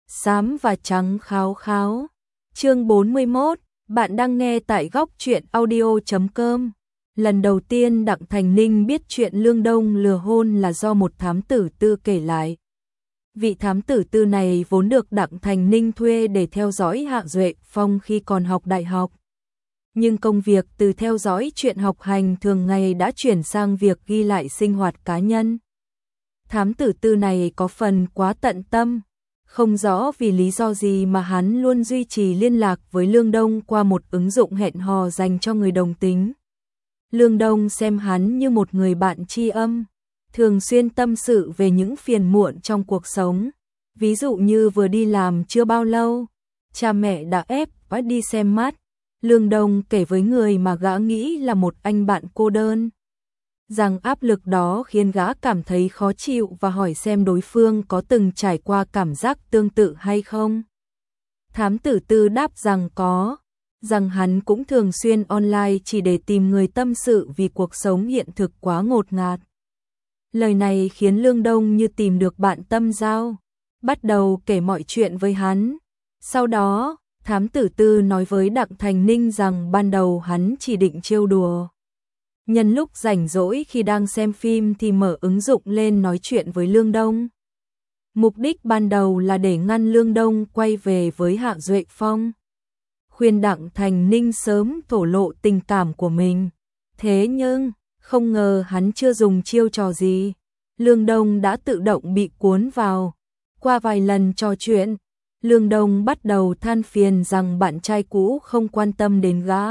xám và trắng kháo kháo. Chương 41, bạn đang nghe tại góc truyện audio.com. Lần đầu tiên Đặng Thành Ninh biết chuyện Lương Đông lừa hôn là do một thám tử tư kể lại. Vị thám tử tư này vốn được Đặng Thành Ninh thuê để theo dõi Hạ Duệ Phong khi còn học đại học. Nhưng công việc từ theo dõi chuyện học hành thường ngày đã chuyển sang việc ghi lại sinh hoạt cá nhân. Thám tử tư này có phần quá tận tâm, không rõ vì lý do gì mà hắn luôn duy trì liên lạc với Lương Đông qua một ứng dụng hẹn hò dành cho người đồng tính. Lương Đông xem hắn như một người bạn tri âm, thường xuyên tâm sự về những phiền muộn trong cuộc sống. Ví dụ như vừa đi làm chưa bao lâu, cha mẹ đã ép bắt đi xem mắt. Lương Đông kể với người mà gã nghĩ là một anh bạn cô đơn, rằng áp lực đó khiến gã cảm thấy khó chịu và hỏi xem đối phương có từng trải qua cảm giác tương tự hay không. Thám tử tư đáp rằng có, rằng hắn cũng thường xuyên online chỉ để tìm người tâm sự vì cuộc sống hiện thực quá ngột ngạt. Lời này khiến Lương Đông như tìm được bạn tâm giao, bắt đầu kể mọi chuyện với hắn. Sau đó, thám tử tư nói với Đặng Thành Ninh rằng ban đầu hắn chỉ định trêu đùa. Nhân lúc rảnh rỗi khi đang xem phim thì mở ứng dụng lên nói chuyện với Lương Đông. Mục đích ban đầu là để ngăn Lương Đông quay về với Hạ Duệ Phong, khuyên Đặng Thành Ninh sớm thổ lộ tình cảm của mình. Thế nhưng, không ngờ hắn chưa dùng chiêu trò gì, Lương Đông đã tự động bị cuốn vào. Qua vài lần trò chuyện, Lương Đông bắt đầu than phiền rằng bạn trai cũ không quan tâm đến gã,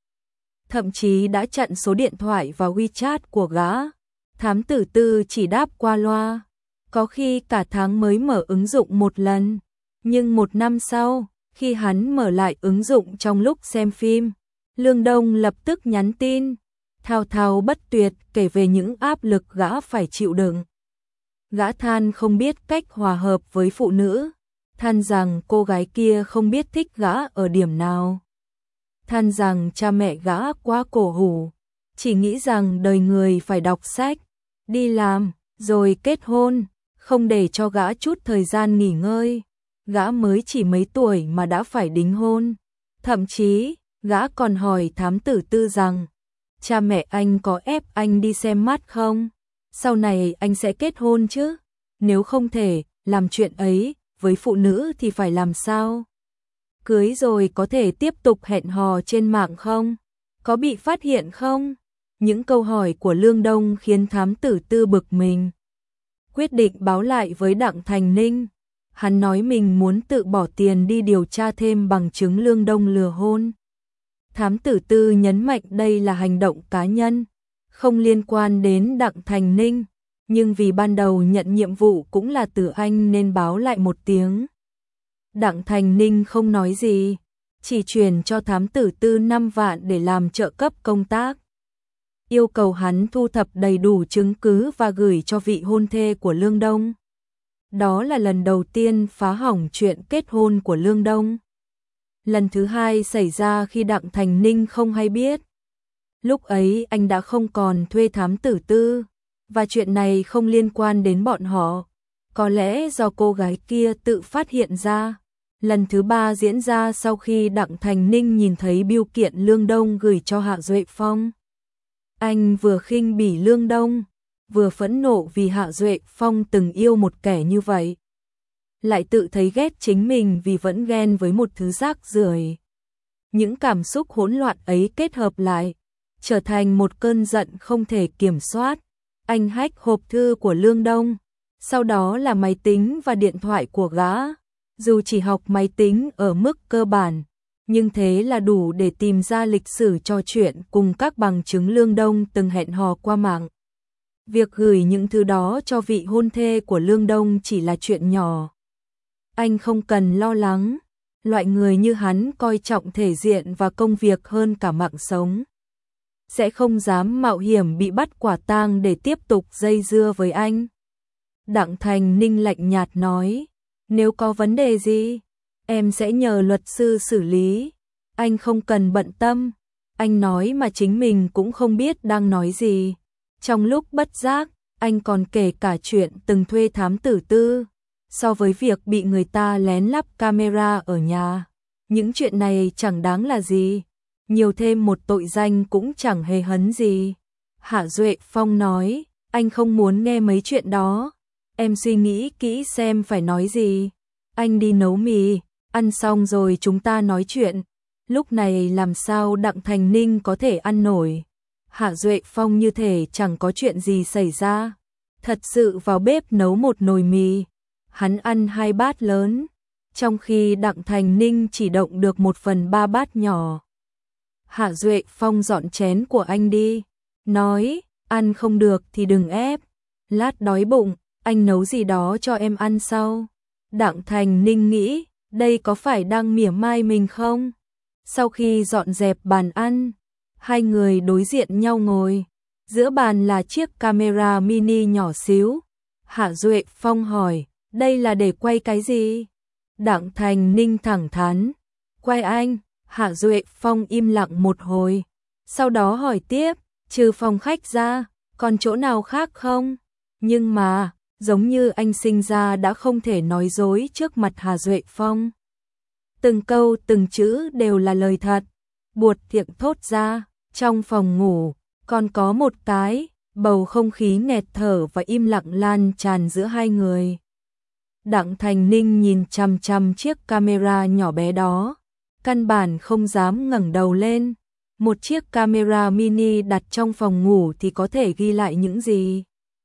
thậm chí đã chặn số điện thoại và WeChat của gã. Thám tử tư chỉ đáp qua loa, có khi cả tháng mới mở ứng dụng một lần. Nhưng một năm sau, khi hắn mở lại ứng dụng trong lúc xem phim, Lương Đông lập tức nhắn tin, thao thao bất tuyệt kể về những áp lực gã phải chịu đựng. Gã than không biết cách hòa hợp với phụ nữ, than rằng cô gái kia không biết thích gã ở điểm nào, than rằng cha mẹ gã quá cổ hủ, chỉ nghĩ rằng đời người phải đọc sách, đi làm, rồi kết hôn, không để cho gã chút thời gian nghỉ ngơi. Gã mới chỉ mấy tuổi mà đã phải đính hôn. Thậm chí, gã còn hỏi thám tử tư rằng, cha mẹ anh có ép anh đi xem mắt không? Sau này anh sẽ kết hôn chứ? Nếu không thể làm chuyện ấy với phụ nữ thì phải làm sao? Cưới rồi có thể tiếp tục hẹn hò trên mạng không? Có bị phát hiện không? Những câu hỏi của Lương Đông khiến thám tử tư bực mình. Quyết định báo lại với Đặng Thành Ninh. Hắn nói mình muốn tự bỏ tiền đi điều tra thêm bằng chứng Lương Đông lừa hôn. Thám tử tư nhấn mạnh đây là hành động cá nhân, không liên quan đến Đặng Thành Ninh, nhưng vì ban đầu nhận nhiệm vụ cũng là từ anh nên báo lại một tiếng. Đặng Thành Ninh không nói gì, chỉ chuyển cho thám tử tư 5 vạn để làm trợ cấp công tác. Yêu cầu hắn thu thập đầy đủ chứng cứ và gửi cho vị hôn thê của Lương Đông. Đó là lần đầu tiên phá hỏng chuyện kết hôn của Lương Đông. Lần thứ hai xảy ra khi Đặng Thành Ninh không hay biết. Lúc ấy anh đã không còn thuê thám tử tư, và chuyện này không liên quan đến bọn họ. Có lẽ do cô gái kia tự phát hiện ra. Lần thứ ba diễn ra sau khi Đặng Thành Ninh nhìn thấy bưu kiện Lương Đông gửi cho Hạ Duệ Phong. Anh vừa khinh bỉ Lương Đông, vừa phẫn nộ vì Hạ Duệ Phong từng yêu một kẻ như vậy, lại tự thấy ghét chính mình vì vẫn ghen với một thứ rác rưởi. Những cảm xúc hỗn loạn ấy kết hợp lại, trở thành một cơn giận không thể kiểm soát. Anh hack hộp thư của Lương Đông, sau đó là máy tính và điện thoại của gã. Dù chỉ học máy tính ở mức cơ bản, nhưng thế là đủ để tìm ra lịch sử trò chuyện cùng các bằng chứng Lương Đông từng hẹn hò qua mạng. Việc gửi những thứ đó cho vị hôn thê của Lương Đông chỉ là chuyện nhỏ. Anh không cần lo lắng, loại người như hắn coi trọng thể diện và công việc hơn cả mạng sống. Sẽ không dám mạo hiểm bị bắt quả tang để tiếp tục dây dưa với anh. Đặng Thành Ninh lạnh nhạt nói, nếu có vấn đề gì, em sẽ nhờ luật sư xử lý. Anh không cần bận tâm. Anh nói mà chính mình cũng không biết đang nói gì. Trong lúc bất giác, anh còn kể cả chuyện từng thuê thám tử tư. so với việc bị người ta lén lắp camera ở nhà. Những chuyện này chẳng đáng là gì, nhiều thêm một tội danh cũng chẳng hề hấn gì. Hạ Duệ Phong nói, anh không muốn nghe mấy chuyện đó, em suy nghĩ kỹ xem phải nói gì. Anh đi nấu mì, ăn xong rồi chúng ta nói chuyện. Lúc này làm sao Đặng Thành Ninh có thể ăn nổi. Hạ Duệ Phong như thể chẳng có chuyện gì xảy ra, thật sự vào bếp nấu một nồi mì. Hắn ăn 2 bát lớn, trong khi Đặng Thành Ninh chỉ động được 1/3 bát nhỏ. Hạ Duệ Phong dọn chén của anh đi, nói, ăn không được thì đừng ép, lát đói bụng, anh nấu gì đó cho em ăn sau. Đặng Thành Ninh nghĩ, đây có phải đang mỉa mai mình không? Sau khi dọn dẹp bàn ăn, hai người đối diện nhau ngồi, giữa bàn là chiếc camera mini nhỏ xíu. Hạ Duệ Phong hỏi, đây là để quay cái gì? Đặng Thành Ninh thẳng thắn, quay anh. Hạ Duệ Phong im lặng một hồi, sau đó hỏi tiếp, trừ phòng khách ra, còn chỗ nào khác không? Nhưng mà, giống như anh sinh ra đã không thể nói dối trước mặt Hạ Duệ Phong. Từng câu từng chữ đều là lời thật, buột miệng thốt ra. Trong phòng ngủ, còn có một cái, bầu không khí nghẹt thở và im lặng lan tràn giữa hai người. Đặng Thành Ninh nhìn chằm chằm chiếc camera nhỏ bé đó, căn bản không dám ngẩng đầu lên. Một chiếc camera mini đặt trong phòng ngủ thì có thể ghi lại những gì?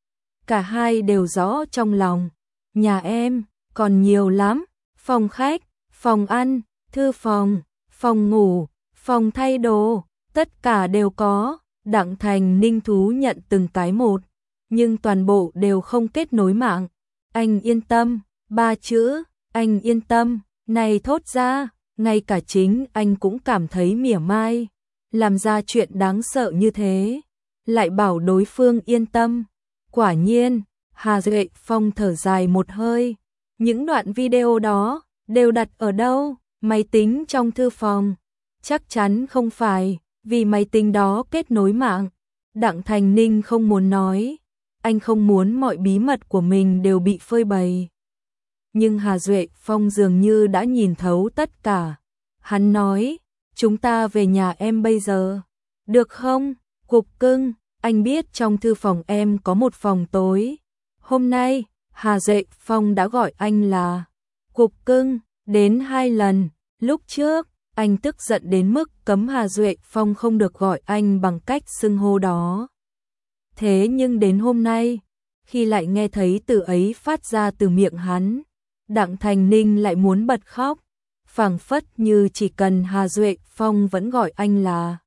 Cả hai đều rõ trong lòng. Nhà em còn nhiều lắm, phòng khách, phòng ăn, thư phòng, phòng ngủ, phòng thay đồ, tất cả đều có. Đặng Thành Ninh thú nhận từng cái một, nhưng toàn bộ đều không kết nối mạng. Anh yên tâm, 3 chữ, anh yên tâm, này thốt ra, ngay cả chính anh cũng cảm thấy mỉa mai. Làm ra chuyện đáng sợ như thế, lại bảo đối phương yên tâm. Quả nhiên, Hạ Duệ Phong thở dài một hơi. Những đoạn video đó đều đặt ở đâu? Máy tính trong thư phòng. Chắc chắn không phải, vì máy tính đó kết nối mạng. Đặng Thành Ninh không muốn nói, anh không muốn mọi bí mật của mình đều bị phơi bày. Nhưng Hạ Duệ Phong dường như đã nhìn thấu tất cả. Hắn nói, chúng ta về nhà em bây giờ, được không? Cục cưng, anh biết trong thư phòng em có một phòng tối. Hôm nay, Hạ Duệ Phong đã gọi anh là Cục cưng, đến 2 lần. Lúc trước, anh tức giận đến mức cấm Hạ Duệ Phong không được gọi anh bằng cách xưng hô đó. Thế nhưng đến hôm nay, khi lại nghe thấy từ ấy phát ra từ miệng hắn, Đặng Thành Ninh lại muốn bật khóc, phảng phất như chỉ cần Hạ Duệ Phong vẫn gọi anh là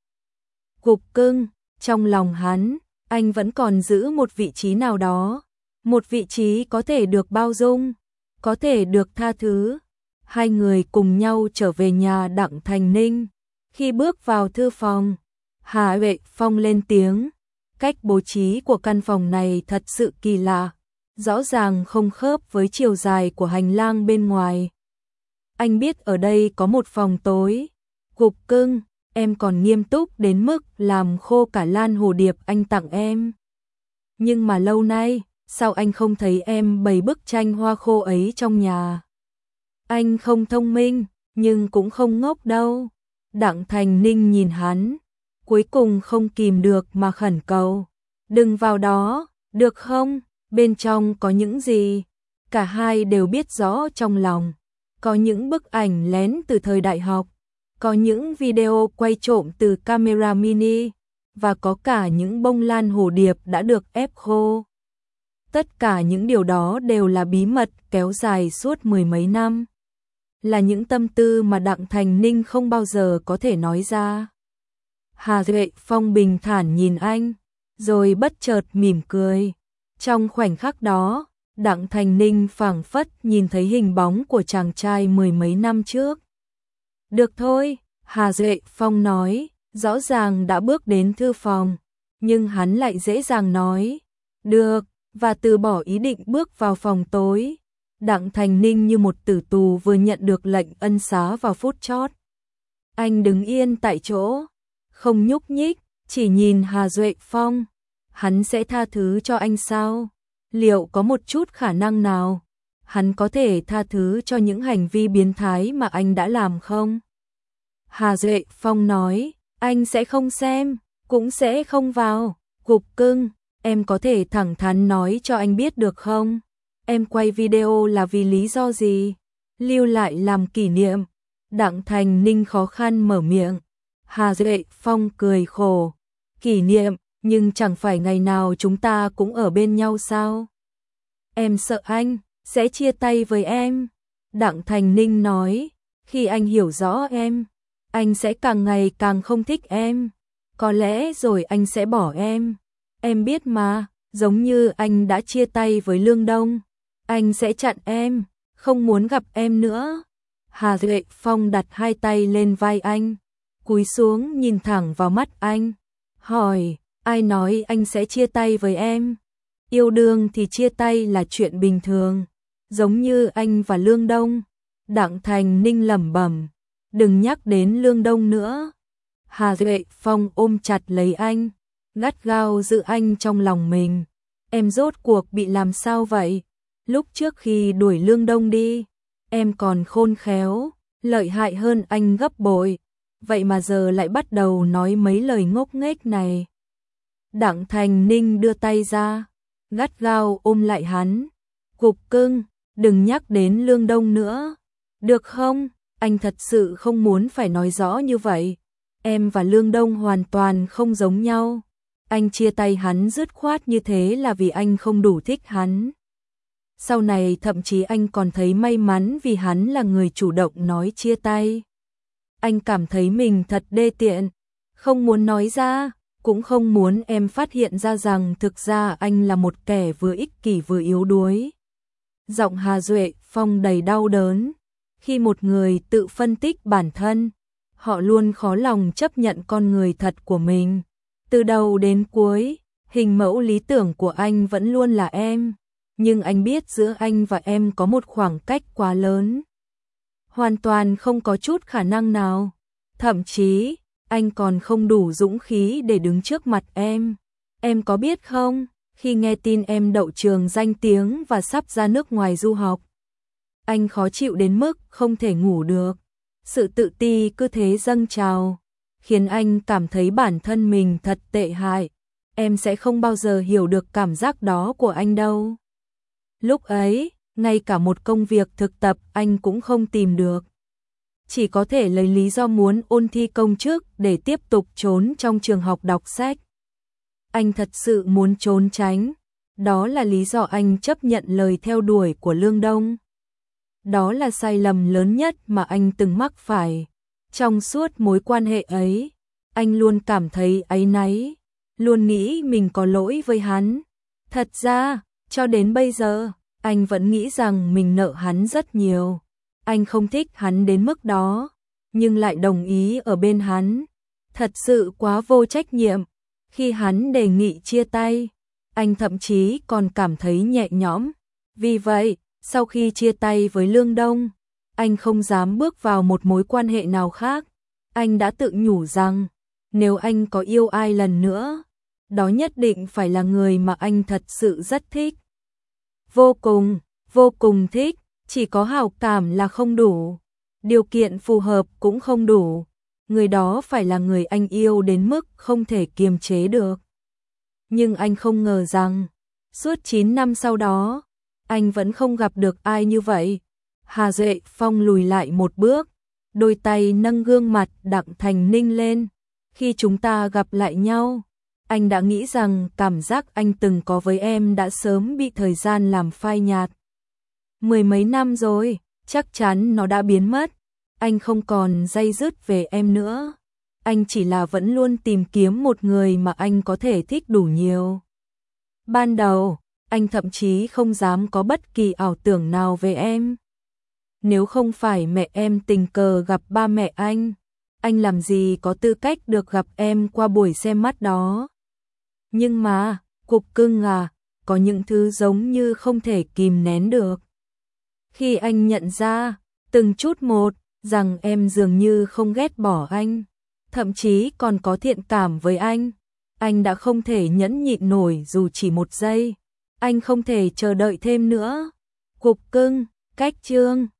Cục cưng, trong lòng hắn, anh vẫn còn giữ một vị trí nào đó, một vị trí có thể được bao dung, có thể được tha thứ. Hai người cùng nhau trở về nhà Đặng Thành Ninh. Khi bước vào thư phòng, Hạ Duệ Phong lên tiếng, cách bố trí của căn phòng này thật sự kỳ lạ, rõ ràng không khớp với chiều dài của hành lang bên ngoài. Anh biết ở đây có một phòng tối. Cục cưng, em còn nghiêm túc đến mức làm khô cả lan hồ điệp anh tặng em. Nhưng mà lâu nay, sao anh không thấy em bày bức tranh hoa khô ấy trong nhà? Anh không thông minh, nhưng cũng không ngốc đâu. Đặng Thành Ninh nhìn hắn, cuối cùng không kìm được mà khẩn cầu. Đừng vào đó, được không? Bên trong có những gì? Cả hai đều biết rõ trong lòng. Có những bức ảnh lén từ thời đại học, có những video quay trộm từ camera mini, và có cả những bông lan hồ điệp đã được ép khô. Tất cả những điều đó đều là bí mật kéo dài suốt 10 mấy năm. Là những tâm tư mà Đặng Thành Ninh không bao giờ có thể nói ra. Hạ Duệ Phong bình thản nhìn anh, rồi bất chợt mỉm cười. Trong khoảnh khắc đó, Đặng Thành Ninh phảng phất nhìn thấy hình bóng của chàng trai 10 mấy năm trước. Được thôi, Hạ Duệ Phong nói, rõ ràng đã bước đến thư phòng, nhưng hắn lại dễ dàng nói, được, và từ bỏ ý định bước vào phòng tối. Đặng Thành Ninh như một tử tù vừa nhận được lệnh ân xá vào phút chót. Anh đứng yên tại chỗ, không nhúc nhích, chỉ nhìn Hạ Duệ Phong. Hắn sẽ tha thứ cho anh sao? Liệu có một chút khả năng nào? hắn có thể tha thứ cho những hành vi biến thái mà anh đã làm không? Hà Duệ Phong nói, anh sẽ không xem, cũng sẽ không vào. Cục cưng, em có thể thẳng thắn nói cho anh biết được không? Em quay video là vì lý do gì? Lưu lại làm kỷ niệm. Đặng Thành Ninh khó khăn mở miệng. Hà Duệ Phong cười khổ. Kỷ niệm, nhưng chẳng phải ngày nào chúng ta cũng ở bên nhau sao? Em sợ anh sẽ chia tay với em. Đặng Thành Ninh nói, khi anh hiểu rõ em, anh sẽ càng ngày càng không thích em. Có lẽ rồi anh sẽ bỏ em. Em biết mà, giống như anh đã chia tay với Lương Đông. Anh sẽ chặn em, không muốn gặp em nữa. Hà Duệ Phong đặt hai tay lên vai anh, cúi xuống nhìn thẳng vào mắt anh, hỏi, ai nói anh sẽ chia tay với em? Yêu đương thì chia tay là chuyện bình thường, giống như anh và Lương Đông. Đặng Thành Ninh lẩm bẩm, đừng nhắc đến Lương Đông nữa. Hà Duệ Phong ôm chặt lấy anh, gắt gao giữ anh trong lòng mình. Em rốt cuộc bị làm sao vậy? Lúc trước khi đuổi Lương Đông đi, em còn khôn khéo, lợi hại hơn anh gấp bội. Vậy mà giờ lại bắt đầu nói mấy lời ngốc nghếch này. Đặng Thành Ninh đưa tay ra, gắt gao ôm lại hắn. Cục cưng, đừng nhắc đến Lương Đông nữa. Được không? Anh thật sự không muốn phải nói rõ như vậy. Em và Lương Đông hoàn toàn không giống nhau. Anh chia tay hắn dứt khoát như thế là vì anh không đủ thích hắn. Sau này thậm chí anh còn thấy may mắn vì hắn là người chủ động nói chia tay. Anh cảm thấy mình thật đê tiện, không muốn nói ra, cũng không muốn em phát hiện ra rằng thực ra anh là một kẻ vừa ích kỷ vừa yếu đuối. Giọng Hà Duệ Phong đầy đau đớn. Khi một người tự phân tích bản thân, họ luôn khó lòng chấp nhận con người thật của mình. Từ đầu đến cuối, hình mẫu lý tưởng của anh vẫn luôn là em. Nhưng anh biết giữa anh và em có một khoảng cách quá lớn. Hoàn toàn không có chút khả năng nào. Thậm chí, anh còn không đủ dũng khí để đứng trước mặt em. Em có biết không, khi nghe tin em đậu trường danh tiếng và sắp ra nước ngoài du học, anh khó chịu đến mức không thể ngủ được. Sự tự ti cứ thế dâng trào, khiến anh cảm thấy bản thân mình thật tệ hại. Em sẽ không bao giờ hiểu được cảm giác đó của anh đâu. Lúc ấy, ngay cả một công việc thực tập anh cũng không tìm được. Chỉ có thể lấy lý do muốn ôn thi công chức để tiếp tục trốn trong trường học đọc sách. Anh thật sự muốn trốn tránh. Đó là lý do anh chấp nhận lời theo đuổi của Lương Đông. Đó là sai lầm lớn nhất mà anh từng mắc phải. Trong suốt mối quan hệ ấy, anh luôn cảm thấy áy náy, luôn nghĩ mình có lỗi với hắn. Thật ra, cho đến bây giờ, anh vẫn nghĩ rằng mình nợ hắn rất nhiều. Anh không thích hắn đến mức đó, nhưng lại đồng ý ở bên hắn. Thật sự quá vô trách nhiệm. Khi hắn đề nghị chia tay, anh thậm chí còn cảm thấy nhẹ nhõm. Vì vậy, sau khi chia tay với Lương Đông, anh không dám bước vào một mối quan hệ nào khác. Anh đã tự nhủ rằng, nếu anh có yêu ai lần nữa, đó nhất định phải là người mà anh thật sự rất thích. Vô cùng thích, chỉ có hảo cảm là không đủ. Điều kiện phù hợp cũng không đủ. Người đó phải là người anh yêu đến mức không thể kiềm chế được. Nhưng anh không ngờ rằng, suốt 9 năm sau đó, anh vẫn không gặp được ai như vậy. Hà Duệ Phong lùi lại một bước, đôi tay nâng gương mặt Đặng Thành Ninh lên. Khi chúng ta gặp lại nhau, anh đã nghĩ rằng cảm giác anh từng có với em đã sớm bị thời gian làm phai nhạt. 10 mấy năm rồi, chắc chắn nó đã biến mất. Anh không còn day dứt về em nữa. Anh chỉ là vẫn luôn tìm kiếm một người mà anh có thể thích đủ nhiều. Ban đầu, anh thậm chí không dám có bất kỳ ảo tưởng nào về em. Nếu không phải mẹ em tình cờ gặp ba mẹ anh làm gì có tư cách được gặp em qua buổi xem mắt đó. Nhưng mà, cục cưng à, có những thứ giống như không thể kìm nén được. Khi anh nhận ra, từng chút một, rằng em dường như không ghét bỏ anh, thậm chí còn có thiện cảm với anh đã không thể nhẫn nhịn nổi dù chỉ một giây. Anh không thể chờ đợi thêm nữa. Cục cưng, cách chương.